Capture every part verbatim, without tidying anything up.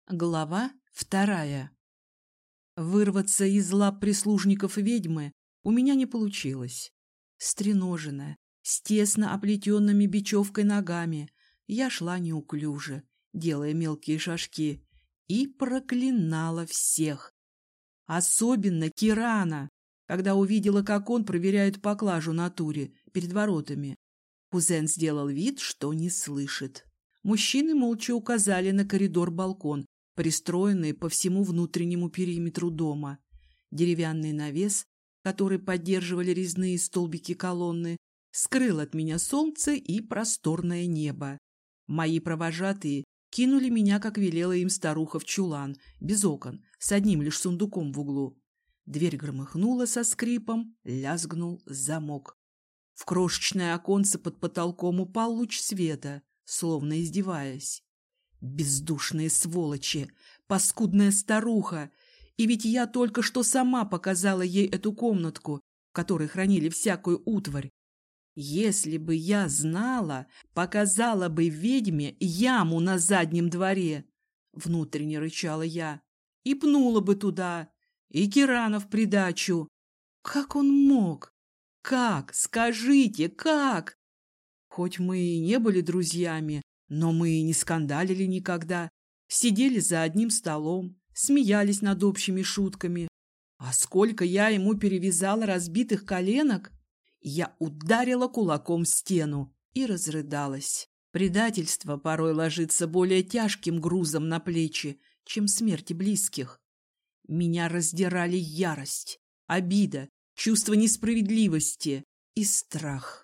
Глава вторая. Вырваться из лап прислужников ведьмы у меня не получилось. Стреноженная, с тесно оплетенными бечевкой ногами, я шла неуклюже, делая мелкие шажки, и проклинала всех. Особенно Кирана, когда увидела, как он проверяет поклажу на туре перед воротами. Кузен сделал вид, что не слышит. Мужчины молча указали на коридор-балкон, пристроенный по всему внутреннему периметру дома. Деревянный навес, который поддерживали резные столбики колонны, скрыл от меня солнце и просторное небо. Мои провожатые кинули меня, как велела им старуха, в чулан, без окон, с одним лишь сундуком в углу. Дверь громыхнула со скрипом, лязгнул замок. В крошечное оконце под потолком упал луч света, словно издеваясь. Бездушные сволочи, паскудная старуха! И ведь я только что сама показала ей эту комнатку, в которой хранили всякую утварь. Если бы я знала, показала бы ведьме яму на заднем дворе, внутренне рычала я, и пнула бы туда, и Кирана в придачу. Как он мог? Как? Скажите, как? Хоть мы и не были друзьями, но мы и не скандалили никогда, сидели за одним столом, смеялись над общими шутками. А сколько я ему перевязала разбитых коленок! Я ударила кулаком в стену и разрыдалась. Предательство порой ложится более тяжким грузом на плечи, чем смерти близких. Меня раздирали ярость, обида, чувство несправедливости и страх.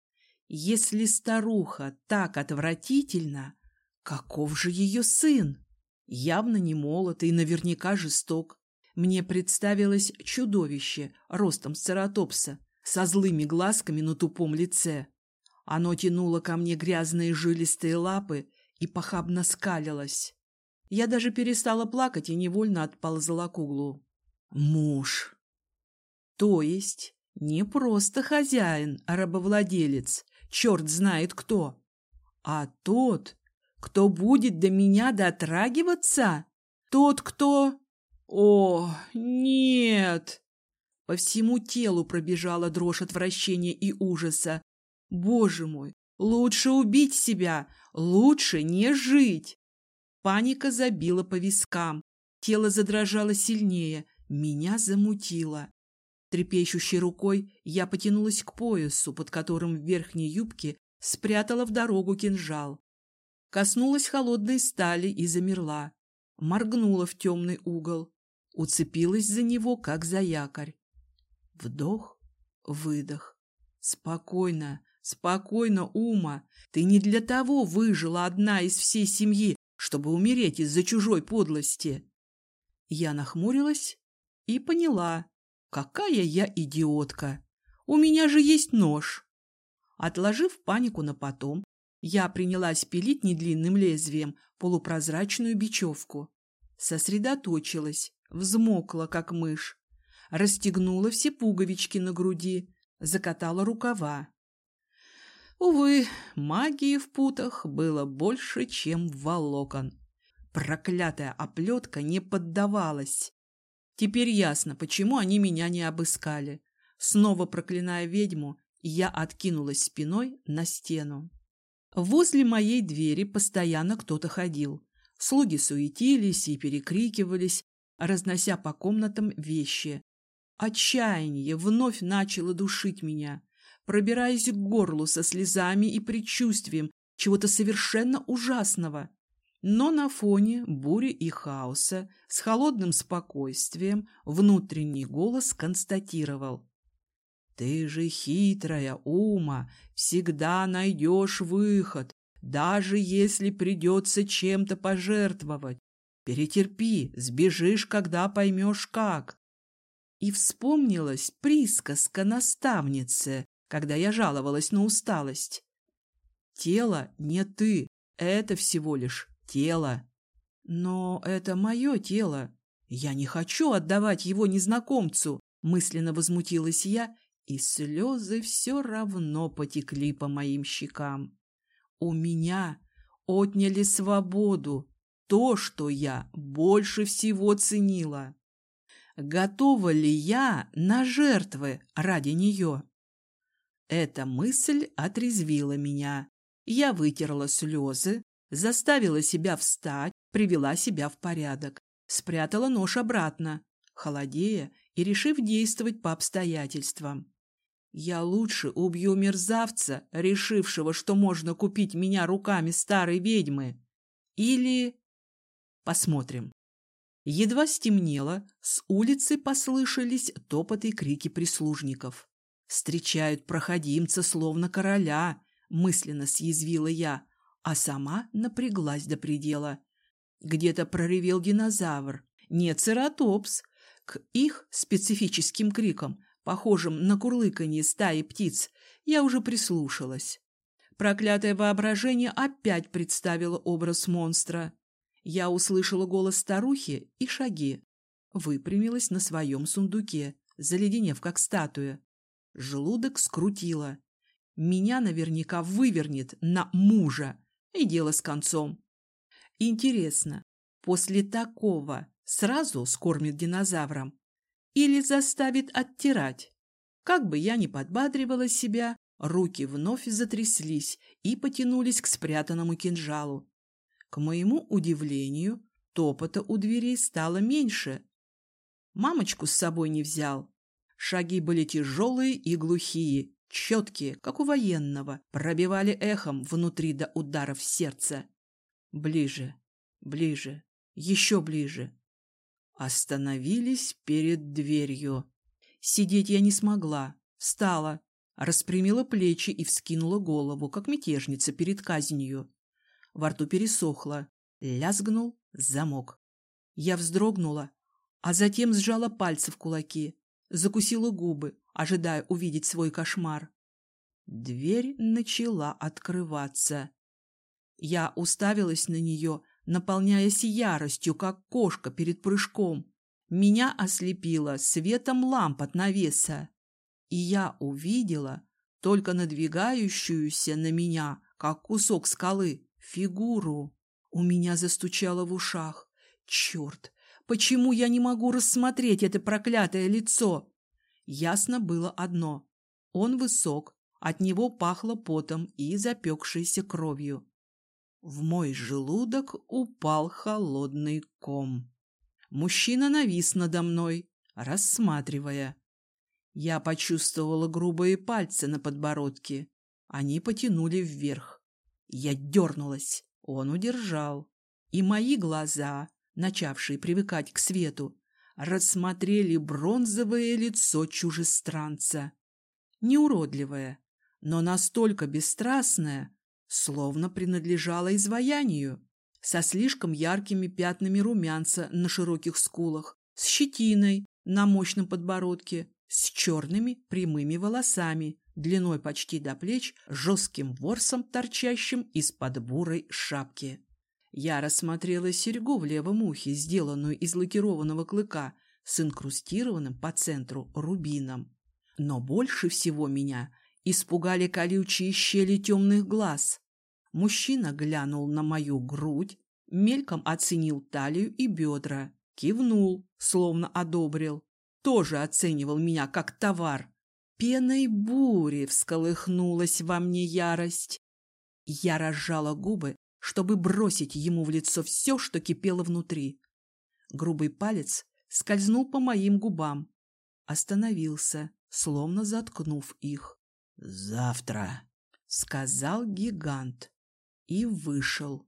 Если старуха так отвратительна, каков же ее сын? Явно не молод и наверняка жесток. Мне представилось чудовище ростом цератопса, со злыми глазками на тупом лице. Оно тянуло ко мне грязные жилистые лапы и похабно скалилось. Я даже перестала плакать и невольно отползла к углу. Муж. То есть не просто хозяин, а рабовладелец, черт знает кто, а тот, кто будет до меня дотрагиваться, тот, кто... О, нет! По всему телу пробежала дрожь отвращения и ужаса. Боже мой, лучше убить себя, лучше не жить. Паника забила по вискам, тело задрожало сильнее, меня замутило. Трепещущей рукой я потянулась к поясу, под которым в верхней юбке спрятала в дорогу кинжал. Коснулась холодной стали и замерла. Моргнула в темный угол. Уцепилась за него, как за якорь. Вдох, выдох. Спокойно, спокойно, Ума. Ты не для того выжила одна из всей семьи, чтобы умереть из-за чужой подлости. Я нахмурилась и поняла. Какая я идиотка! У меня же есть нож! Отложив панику на потом, я принялась пилить недлинным лезвием полупрозрачную бечевку. Сосредоточилась, взмокла, как мышь. Расстегнула все пуговички на груди, закатала рукава. Увы, магии в путах было больше, чем волокон. Проклятая оплетка не поддавалась. Теперь ясно, почему они меня не обыскали. Снова проклиная ведьму, я откинулась спиной на стену. Возле моей двери постоянно кто-то ходил. Слуги суетились и перекрикивались, разнося по комнатам вещи. Отчаяние вновь начало душить меня, пробираясь к горлу со слезами и предчувствием чего-то совершенно ужасного. Но на фоне бури и хаоса с холодным спокойствием внутренний голос констатировал: «Ты же хитрая, Ума, всегда найдешь выход, даже если придется чем-то пожертвовать. Перетерпи, сбежишь, когда поймешь как». И вспомнилась присказка наставницы, когда я жаловалась на усталость. «Тело не ты, это всего лишь тело. Но это мое тело. Я не хочу отдавать его незнакомцу», — мысленно возмутилась я, и слезы все равно потекли по моим щекам. У меня отняли свободу, то, что я больше всего ценила. Готова ли я на жертвы ради нее? Эта мысль отрезвила меня. Я вытерла слезы, заставила себя встать, привела себя в порядок, спрятала нож обратно, холодея и решив действовать по обстоятельствам. Я лучше убью мерзавца, решившего, что можно купить меня руками старой ведьмы. Или... Посмотрим. Едва стемнело, с улицы послышались топот и крики прислужников. «Встречают проходимца, словно короля», — мысленно съязвила я, а сама напряглась до предела. Где-то проревел динозавр, не цератопс. К их специфическим крикам, похожим на курлыканье стаи птиц, я уже прислушалась. Проклятое воображение опять представило образ монстра. Я услышала голос старухи и шаги. Выпрямилась на своем сундуке, заледенев как статуя. Желудок скрутило. Меня наверняка вывернет на мужа, и дело с концом. Интересно, после такого сразу скормит динозавром или заставит оттирать? Как бы я ни подбадривала себя, руки вновь затряслись и потянулись к спрятанному кинжалу. К моему удивлению, топота у дверей стало меньше. Мамочку с собой не взял. Шаги были тяжелые и глухие, четкие, как у военного, пробивали эхом внутри до ударов сердца. Ближе, ближе, еще ближе. Остановились перед дверью. Сидеть я не смогла, встала, распрямила плечи и вскинула голову, как мятежница перед казнью. Во рту пересохло, лязгнул замок. Я вздрогнула, а затем сжала пальцы в кулаки, закусила губы, ожидая увидеть свой кошмар. Дверь начала открываться. Я уставилась на нее, наполняясь яростью, как кошка перед прыжком. Меня ослепило светом ламп от навеса, и я увидела только надвигающуюся на меня, как кусок скалы, фигуру. У меня застучало в ушах. Черт! Почему я не могу рассмотреть это проклятое лицо? Ясно было одно. Он высок, от него пахло потом и запекшейся кровью. В мой желудок упал холодный ком. Мужчина навис надо мной, рассматривая. Я почувствовала грубые пальцы на подбородке. Они потянули вверх. Я дернулась. Он удержал. И мои глаза, начавшие привыкать к свету, рассмотрели бронзовое лицо чужестранца. Неуродливое, но настолько бесстрастное, словно принадлежало изваянию, со слишком яркими пятнами румянца на широких скулах, с щетиной на мощном подбородке, с черными прямыми волосами, длиной почти до плеч, жестким ворсом, торчащим из-под бурой шапки. Я рассмотрела серьгу в левом ухе, сделанную из лакированного клыка, с инкрустированным по центру рубином. Но больше всего меня испугали колючие щели темных глаз. Мужчина глянул на мою грудь, мельком оценил талию и бедра, кивнул, словно одобрил, тоже оценивал меня как товар. Пеной бури всколыхнулась во мне ярость. Я разжала губы, чтобы бросить ему в лицо все, что кипело внутри. Грубый палец скользнул по моим губам, остановился, словно заткнув их. «Завтра», — сказал гигант и вышел.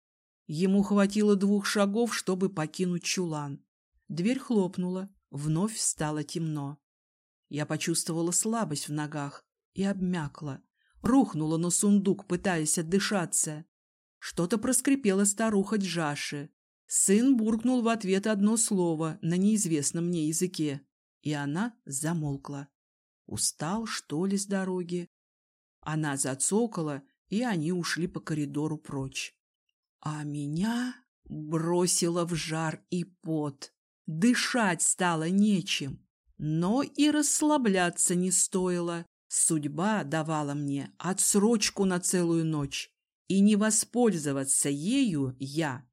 Ему хватило двух шагов, чтобы покинуть чулан. Дверь хлопнула, вновь стало темно. Я почувствовала слабость в ногах и обмякла, рухнула на сундук, пытаясь отдышаться. Что-то проскрипела старуха Джаши. Сын буркнул в ответ одно слово на неизвестном мне языке, и она замолкла. Устал, что ли, с дороги? Она зацокала, и они ушли по коридору прочь. А меня бросило в жар и пот. Дышать стало нечем, но и расслабляться не стоило. Судьба давала мне отсрочку на целую ночь, и не воспользоваться ею я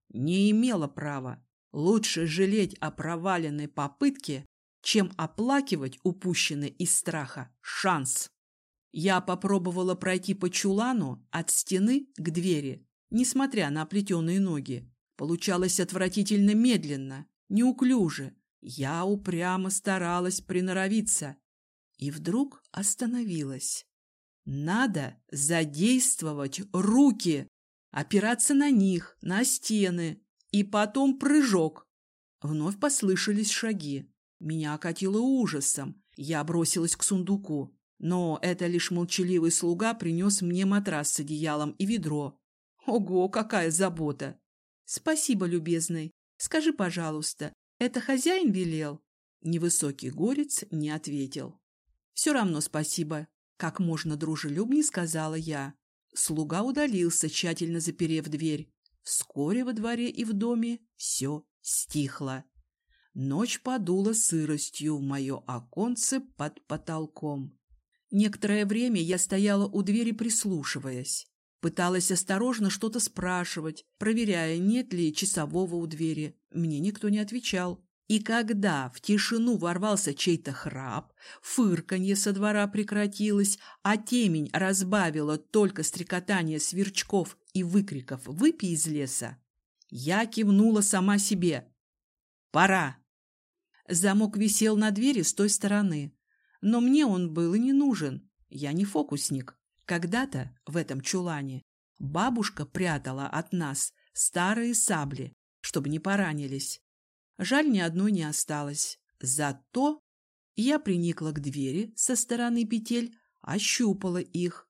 Не имела права. Лучше жалеть о проваленной попытке, чем оплакивать упущенный из страха шанс. Я попробовала пройти по чулану от стены к двери, несмотря на оплетенные ноги. Получалось отвратительно медленно, неуклюже. Я упрямо старалась приноровиться. И вдруг остановилась. Надо задействовать руки, опираться на них, на стены, и потом прыжок. Вновь послышались шаги. Меня окатило ужасом. Я бросилась к сундуку. Но это лишь молчаливый слуга принес мне матрас с одеялом и ведро. Ого, какая забота! Спасибо, любезный. Скажи, пожалуйста, это хозяин велел? Невысокий горец не ответил. Все равно спасибо. Как можно дружелюбнее сказала я. Слуга удалился, тщательно заперев дверь. Вскоре во дворе и в доме все стихло. Ночь подула сыростью в мое оконце под потолком. Некоторое время я стояла у двери, прислушиваясь. Пыталась осторожно что-то спрашивать, проверяя, нет ли часового у двери. Мне никто не отвечал. И когда в тишину ворвался чей-то храп, фырканье со двора прекратилось, а темень разбавила только стрекотание сверчков и выкриков «Выпей из леса!», я кивнула сама себе. «Пора!» Замок висел на двери с той стороны, но мне он был и не нужен. Я не фокусник. Когда-то в этом чулане бабушка прятала от нас старые сабли, чтобы не поранились. Жаль, ни одной не осталось. Зато я приникла к двери со стороны петель, ощупала их.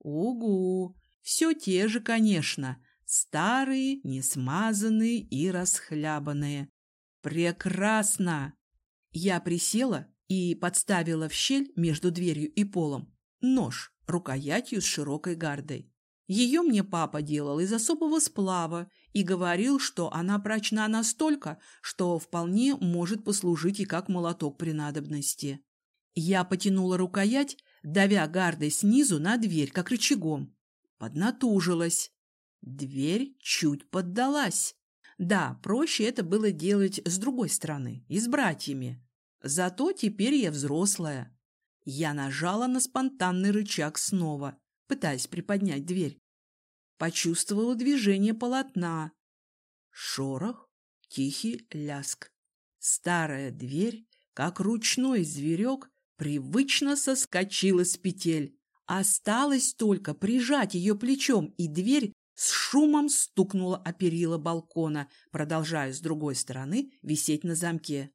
Угу! Все те же, конечно, старые, несмазанные и расхлябанные. Прекрасно! Я присела и подставила в щель между дверью и полом нож рукоятью с широкой гардой. Ее мне папа делал из особого сплава и говорил, что она прочна настолько, что вполне может послужить и как молоток при надобности. Я потянула рукоять, давя гардой снизу на дверь, как рычагом. Поднатужилась. Дверь чуть поддалась. Да, проще это было делать с другой стороны и с братьями. Зато теперь я взрослая. Я нажала на спонтанный рычаг снова, пытаясь приподнять дверь. Почувствовала движение полотна. Шорох, тихий ляск. Старая дверь, как ручной зверек, привычно соскочила с петель. Осталось только прижать ее плечом, и дверь с шумом стукнула о перила балкона, продолжая с другой стороны висеть на замке.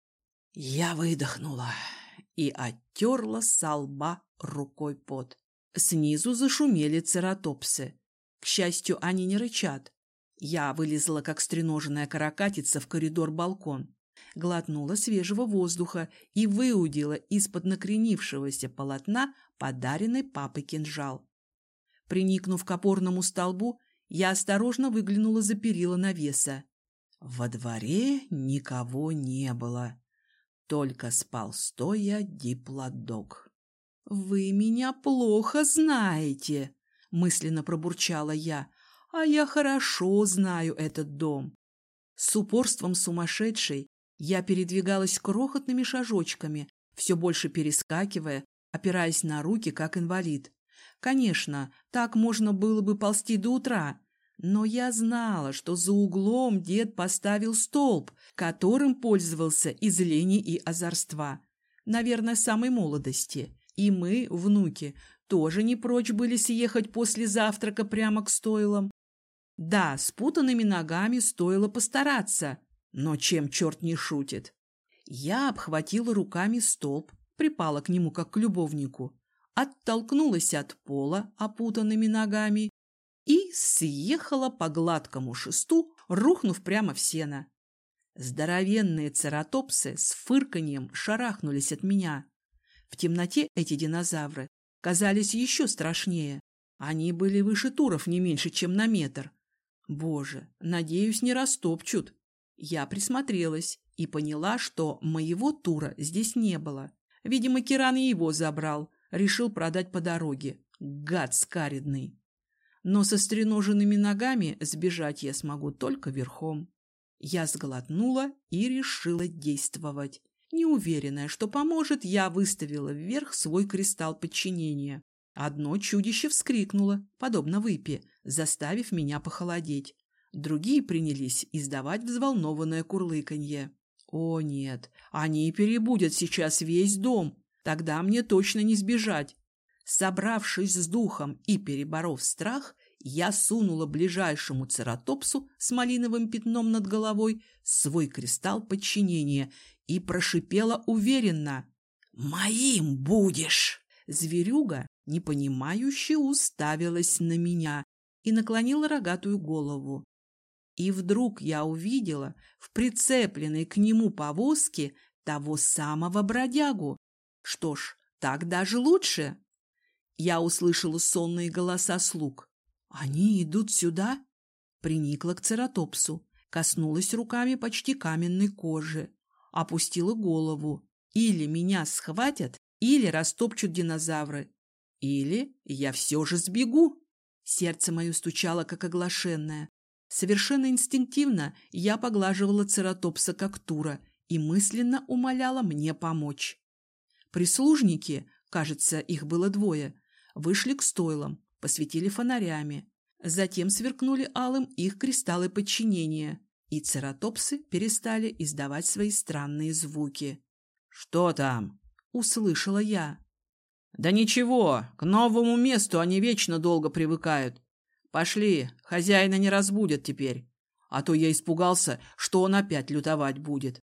Я выдохнула и оттерла со лба рукой пот. Снизу зашумели цератопсы. К счастью, они не рычат. Я вылезла, как стреноженная каракатица, в коридор-балкон, глотнула свежего воздуха и выудила из-под накренившегося полотна подаренный папой кинжал. Приникнув к опорному столбу, я осторожно выглянула за перила навеса. Во дворе никого не было. Только спал стоя диплодок. «Вы меня плохо знаете», — мысленно пробурчала я, «а я хорошо знаю этот дом». С упорством сумасшедшей я передвигалась крохотными шажочками, все больше перескакивая, опираясь на руки, как инвалид. Конечно, так можно было бы ползти до утра, но я знала, что за углом дед поставил столб, которым пользовался из лени и озорства. Наверное, самой молодости. И мы, внуки, тоже не прочь были съехать после завтрака прямо к стойлам. Да, с путанными ногами стоило постараться, но чем черт не шутит? Я обхватила руками столб, припала к нему как к любовнику, оттолкнулась от пола опутанными ногами и съехала по гладкому шесту, рухнув прямо в сено. Здоровенные цератопсы с фырканьем шарахнулись от меня. В темноте эти динозавры казались еще страшнее. Они были выше туров не меньше, чем на метр. Боже, надеюсь, не растопчут. Я присмотрелась и поняла, что моего тура здесь не было. Видимо, Киран и его забрал, решил продать по дороге. Гад скаредный. Но со стреноженными ногами сбежать я смогу только верхом. Я сглотнула и решила действовать. Неуверенная, что поможет, я выставила вверх свой кристалл подчинения. Одно чудище вскрикнуло, подобно выпе, заставив меня похолодеть. Другие принялись издавать взволнованное курлыканье. О нет, они перебудят сейчас весь дом, тогда мне точно не сбежать. Собравшись с духом и переборов страх, я сунула ближайшему цератопсу с малиновым пятном над головой свой кристалл подчинения и прошипела уверенно: «Моим будешь!» Зверюга, непонимающе, уставилась на меня и наклонила рогатую голову. И вдруг я увидела в прицепленной к нему повозке того самого бродягу. Что ж, так даже лучше. Я услышала сонные голоса слуг. «Они идут сюда?» Приникла к цератопсу, коснулась руками почти каменной кожи, опустила голову. Или меня схватят, или растопчут динозавры. Или я все же сбегу. Сердце мое стучало, как оглашенное. Совершенно инстинктивно я поглаживала цератопса как тура и мысленно умоляла мне помочь. Прислужники, кажется, их было двое, вышли к стойлам, посветили фонарями. Затем сверкнули алым их кристаллы подчинения, и цератопсы перестали издавать свои странные звуки. «Что там?» — услышала я. «Да ничего, к новому месту они вечно долго привыкают. Пошли, хозяина не разбудят теперь, а то я испугался, что он опять лютовать будет».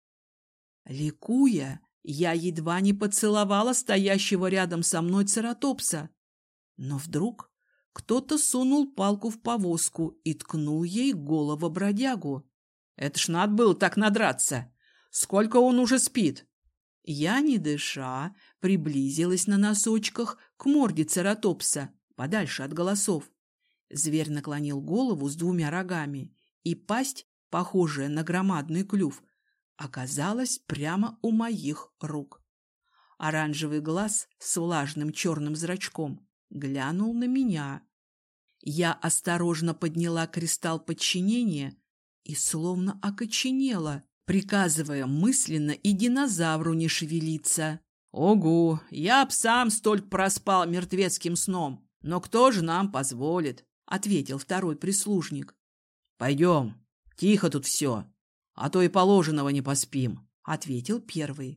Ликуя, я едва не поцеловала стоящего рядом со мной цератопса. Но вдруг кто-то сунул палку в повозку и ткнул ей голову бродягу. «Это ж надо было так надраться! Сколько он уже спит?» Я, не дыша, приблизилась на носочках к морде цератопса, подальше от голосов. Зверь наклонил голову с двумя рогами, и пасть, похожая на громадный клюв, оказалась прямо у моих рук. Оранжевый глаз с влажным черным зрачком глянул на меня. Я осторожно подняла кристалл подчинения и словно окоченела, приказывая мысленно и динозавру не шевелиться. «Ого, я б сам столько проспал мертвецким сном, но кто же нам позволит?» — ответил второй прислужник. «Пойдем, тихо тут все, а то и положенного не поспим», — ответил первый.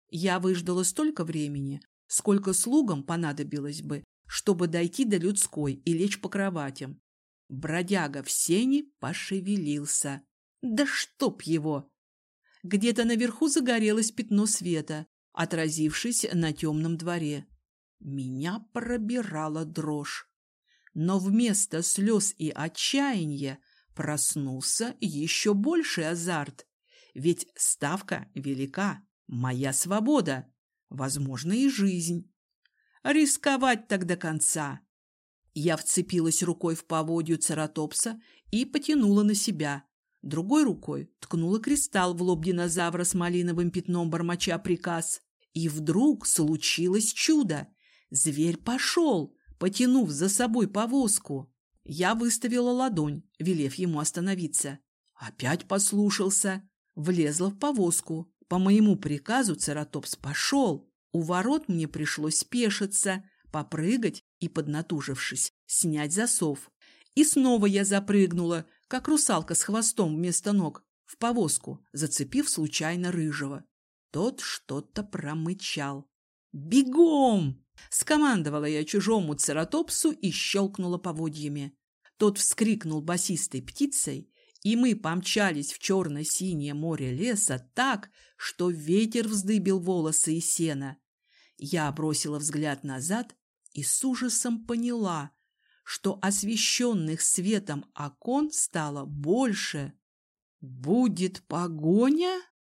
Я выждала столько времени, сколько слугам понадобилось бы, чтобы дойти до людской и лечь по кроватям. Бродяга в сене пошевелился. Да чтоб его! Где-то наверху загорелось пятно света, отразившись на темном дворе. Меня пробирала дрожь. Но вместо слез и отчаяния проснулся еще больший азарт. Ведь ставка велика, моя свобода, возможно, и жизнь. Рисковать так до конца. Я вцепилась рукой в поводью цератопса и потянула на себя. Другой рукой ткнула кристалл в лоб динозавра с малиновым пятном, бормоча приказ. И вдруг случилось чудо. Зверь пошел, потянув за собой повозку. Я выставила ладонь, велев ему остановиться. Опять послушался. Влезла в повозку. По моему приказу цератопс пошел. У ворот мне пришлось спешиться, попрыгать и, поднатужившись, снять засов. И снова я запрыгнула, как русалка с хвостом вместо ног, в повозку, зацепив случайно рыжего. Тот что-то промычал. «Бегом!» — скомандовала я чужому цератопсу и щелкнула поводьями. Тот вскрикнул басистой птицей, и мы помчались в черно-синее море леса так, что ветер вздыбил волосы и сено. Я бросила взгляд назад и с ужасом поняла, что освещенных светом окон стало больше. «Будет погоня?»